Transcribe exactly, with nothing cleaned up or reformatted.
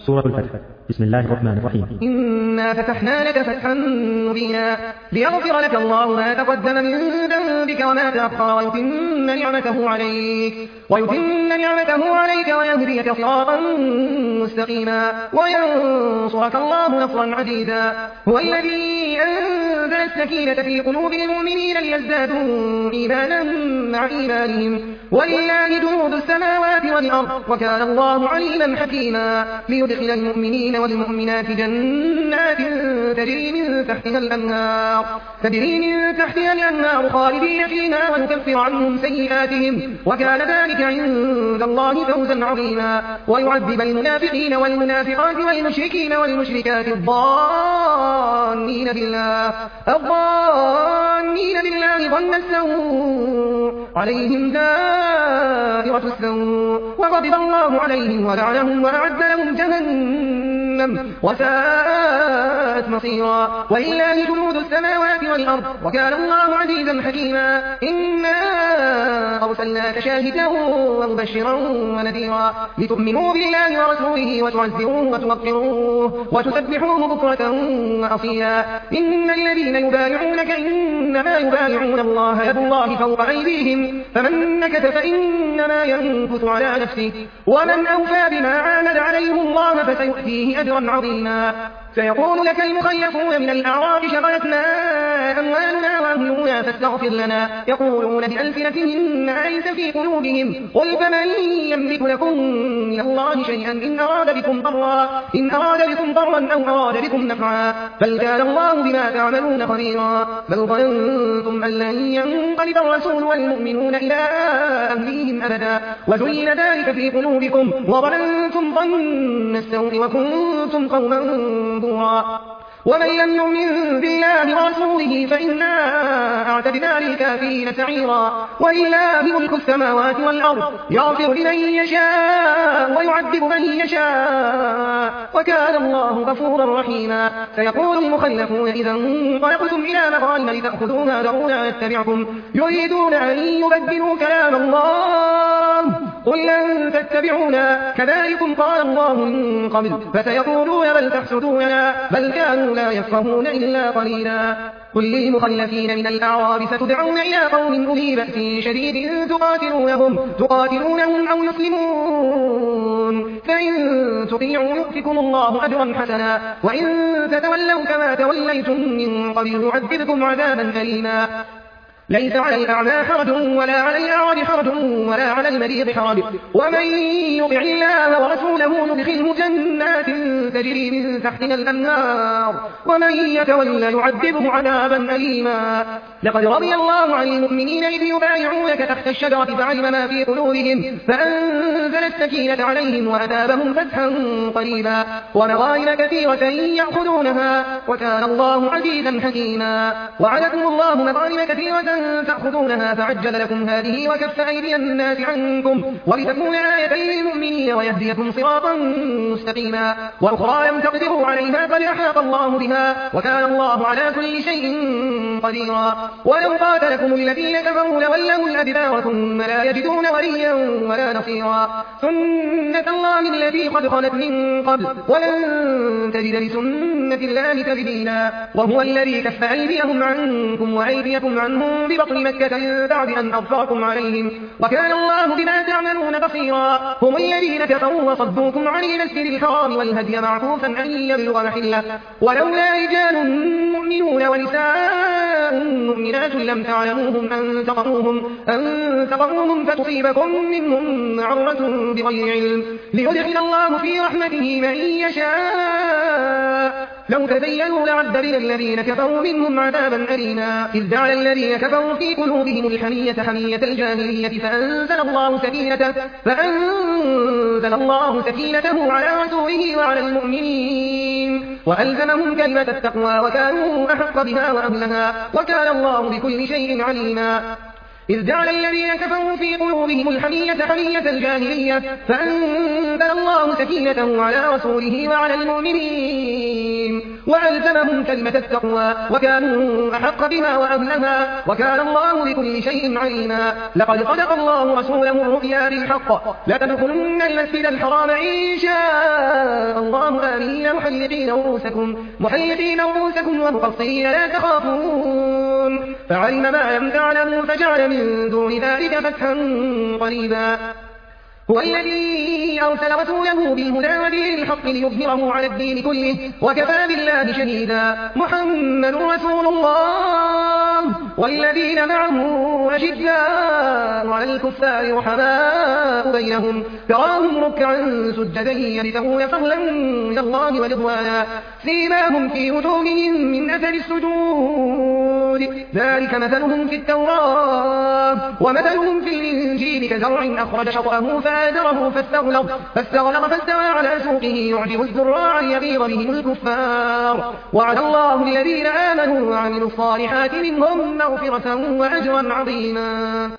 سورة الفتح. بسم الله الرحمن الرحيم. إنا فتحنا لك فتحا مبينا ليغفر لك الله ما تقدم من ذنبك وما تأخر ويتم نعمته عليك ويتم نعمته عليك ويهديك صراطا مستقيما وينصرك الله نصرا عزيزا. هو الذي أنزل السكينة في قلوب المؤمنين ليزدادوا إيمانا مع إيمانهم ولله جنود السماوات والأرض وكان الله عليما حكيما. ليدخل المؤمنين والمؤمنات جنات تجري من تحتها الأنهار تجري من تحتها الأنهار خالدين فيها ويكفر عنهم سيئاتهم وكان ذلك عند الله فوزا عظيما. ويعذب المنافقين والمنافقات والمشركين والمشركات الظانين بالله الظانين بالله ظن السوء عليهم دائرة السوء وغضب الله عليهم ولعنهم وأعد لهم جهنم وساءت مصيرا. ولله جنود السماوات والأرض وكان الله عزيزا حكيما. إنا أرسلناك شاهدا ومبشرا ونذيرا لتؤمنوا بالله ورسوله وتعزروه وتوقروه وتسبحوه بكرة وأصيلا. إن الذين يبايعونك إنما يبايعون الله يد الله فوق أيديهم فمن نكث فإنما ينكث على نفسه ومن أوفى بما عاهد عليه الله فسيؤتيه أجرا عظيما. سيقول لك المخلفون من الأعراب شغلتنا أموالنا وأهلنا فاستغفر لنا يقولون بألسنتهم ما ليس في قلوبهم قل فمن يملك لكم من الله شيئا إن أراد بكم ضرا إن أراد بكم ضرا أو أراد بكم نفعا بل كان الله بما تعملون خبيرا. بل ظننتم أن لن ينقلب الرسول والمؤمنون إلى أهليهم أبدا وزين ذلك في قلوبكم وظننتم ظن السوء وكنتم قوما بورا. ومن لم يؤمن بالله ورسوله فإنا أعتدنا للكافرين سعيرا. ولله ملك السماوات والأرض يغفر لمن يشاء ويعذب من يشاء وكان الله غفورا رحيما. سيقول المخلفون إذا انطلقتم إلى مغانم لتأخذوها ذرونا نتبعكم يريدون أن يبدلوا كلام الله قل لن تتبعونا كذلكم قال الله من قبل فسيقولون بل تحسدوننا بل كانوا لا يفقهون إلا قليلا. قل للمخلفين من الأعراب ستدعون إلى قوم أولي بأس شديد تقاتلونهم تقاتلونهم أو يسلمون فإن تطيعوا يؤتكم الله أجرا حسنا وإن تتولوا كما توليتم من قبل يعذبكم عذابا أليما. ليس على الأعمى حرج ولا على الأعرج حرج ولا على المريض حرج ومن يطع الله ورسوله يدخله جنات تجري من تحتها الأنهار ومن يتولى يعذبه عذابا أليما. لقد رضي الله عن المؤمنين إذ يبايعونك تحت الشجرة فعلم ما في قلوبهم فأنزل السكينة عليهم وأثابهم فتحا قريبا ومغانم كثيرة يأخذونها وكان الله عزيزا حكيما. وعدكم الله مغانم كثيرة تأخذونها فعجل لكم هذه وكف أيدي الناس عنكم ولتكون آية للمؤمنين ويهديكم صراطا مستقيما. وأخرى لم تقدروا عليها قد أحاط الله بها وكان الله على كل شيء قديرا. ولو قاتلكم الذين كفروا لولوا الأدبار ثم لا يجدون وليا ولا نصيرا. سنة الله التي قد خلت من قبل ولن تجد لسنة الله تبديلا. وهو الذي كف أيديهم عنكم وأيديكم عنهم ببطن مكة من بعد أن أظفركم عليهم وكان الله بما تعملون بصيرا. هم الذين كفروا وصدوكم عن المسجد الحرام والهدي معكوفا أن يبلغ محله ولولا رجال مؤمنون ونساء مؤمنات لم تعلموهم أن تطؤوهم أن تطؤوهم فتصيبكم منهم معرة بغير علم ليدخل الله في رحمته من يشاء. لو تزينوا لعذبنا الذين كفروا منهم عذابا أليما. إذ جعل الذين كفروا في قلوبهم الحمية حمية الجاهلية فأنزل الله سكينته فأنزل الله سكينته على رسوله وعلى المؤمنين وألزمهم كلمة التقوى وكانوا أحق بها وأهلها وكان الله بكل شيء عليما. إذ جعل الذين كفروا في قلوبهم الحمية حمية الجاهلية فأنزل الله سكينته على رسوله وعلى المؤمنين وألزمهم كلمة التقوى وكانوا أحق بها وأهلها وكان الله بكل شيء عليما. لقد صدق الله رسوله الرؤيا بالحق لتدخلن المسجد الحرام إن شاء الله محلقين رؤوسكم محلقين رؤوسكم ومقصرين لا تخافون فعلم ما لم تعلموا فجعل من دون ذلك فتحا قريبا هو الذي أرسل رسوله بالهدى ودين الحق ليظهره على الدين كله وكفى بالله شهيدا محمد رسول الله والذين معه أشداء على الكفار رحماء بينهم تراهم ركعا سجدا يبتغون فضلا من الله ورضوانا سيماهم في وجوههم من أثر السجود ذلك مثلهم في التوراة ومثلهم في الإنجيل كزرع أخرج شطأه فآزره فاستغلظ فاستغلظ فاستوى على سوقه يعجب الزراع ليغيظ بهم الكفار وعد الله الذين آمنوا وعملوا الصالحات منهم مغفرة وأجرا عظيما.